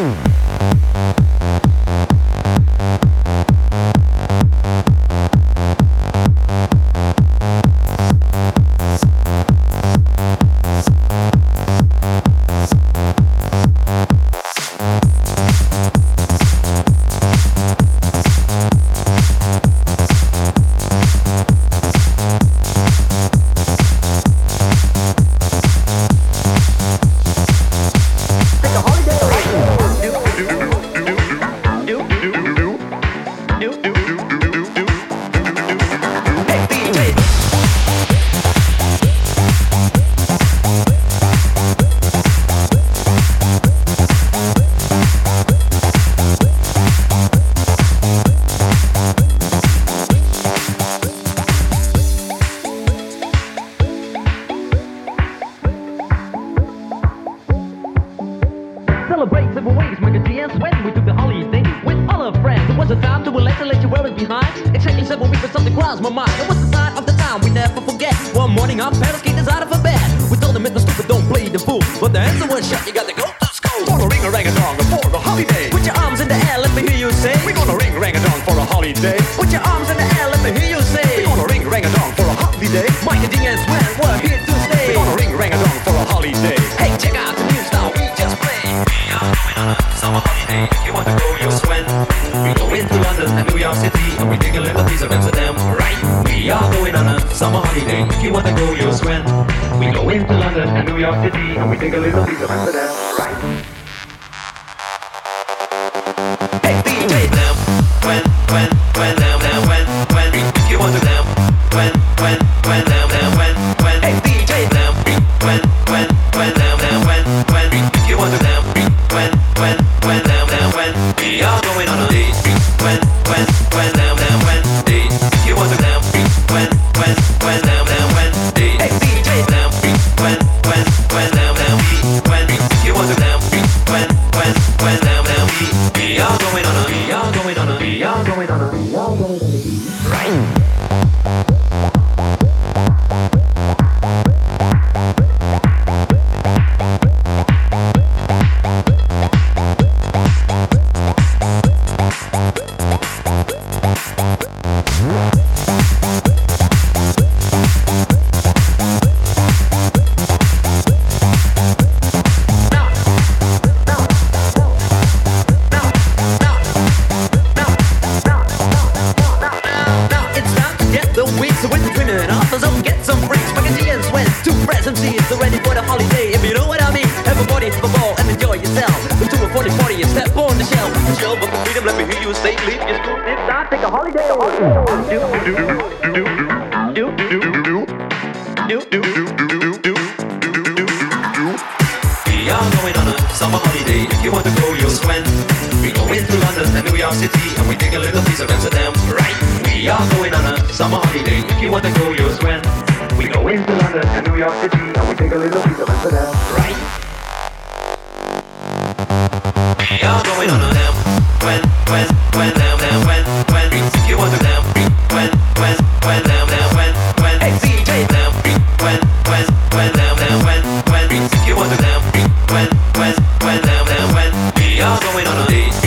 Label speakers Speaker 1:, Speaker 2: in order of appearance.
Speaker 1: Celebrate several ways, make a dance when we took the holiday with all our friends. It was a time to relax and let you wear it behind. Exactly 7 weeks, but something crossed my mind. It was the sign of the time we never forget. One morning, our parents kicked us out of a bed. We told them it's no stupid, don't play the fool. But the answer was shut, you got to go to school.
Speaker 2: Gonna ring a rang a dong for a holiday.
Speaker 1: Put your arms in the air, let me hear you say.
Speaker 2: We're gonna ring rang a dong for a holiday.
Speaker 1: Put your arms in the air, let me hear you say.
Speaker 2: We're gonna ring rang a dong for a holiday.
Speaker 1: Mike and D and Sven, we're here to stay.
Speaker 2: We're gonna ring rang a dong for a holiday.
Speaker 1: Hey, check out the new style we just played.
Speaker 3: We are going on a summer holiday. If you want to go, you'll swim. We go into London and New York City, and we take a little piece of Amsterdam. Right? We are going on a summer holiday. If you want to go, you'll swim. We go into London and New York City, and we take a little piece of Amsterdam. Right? Hey, DJ, them. When, them, when. If you want to them. When, them, when. Hey, DJ, them. When, them, when. If you want to them. When, them, when. We are going on a date. When, them, when. Date. If you want to them. When, them, when. Date. Hey, DJ, them. When, them, when. If you want to them. When, them, we are going on a, right.
Speaker 1: So ready for the holiday, if you know what I mean. Everybody have a ball and enjoy yourself. Into a 40 party and step on the shelf. Chill, but for freedom, let me hear you say, leave your school. It's time, take a holiday.
Speaker 3: We are going on a summer holiday. If you want to go, you'll swim. We go into London and New York City, and we take a little piece of Amsterdam. Right? We are going on a summer holiday. If you want to go, you'll swim. We go into London and New York City, and we take a little piece of Amsterdam. Right? We are going on a them. When, them, when. If you want to them. When, them, when.
Speaker 1: Hey, DJ,
Speaker 3: them. When, them, when. If you want to them. When, them, when. We are going on a date.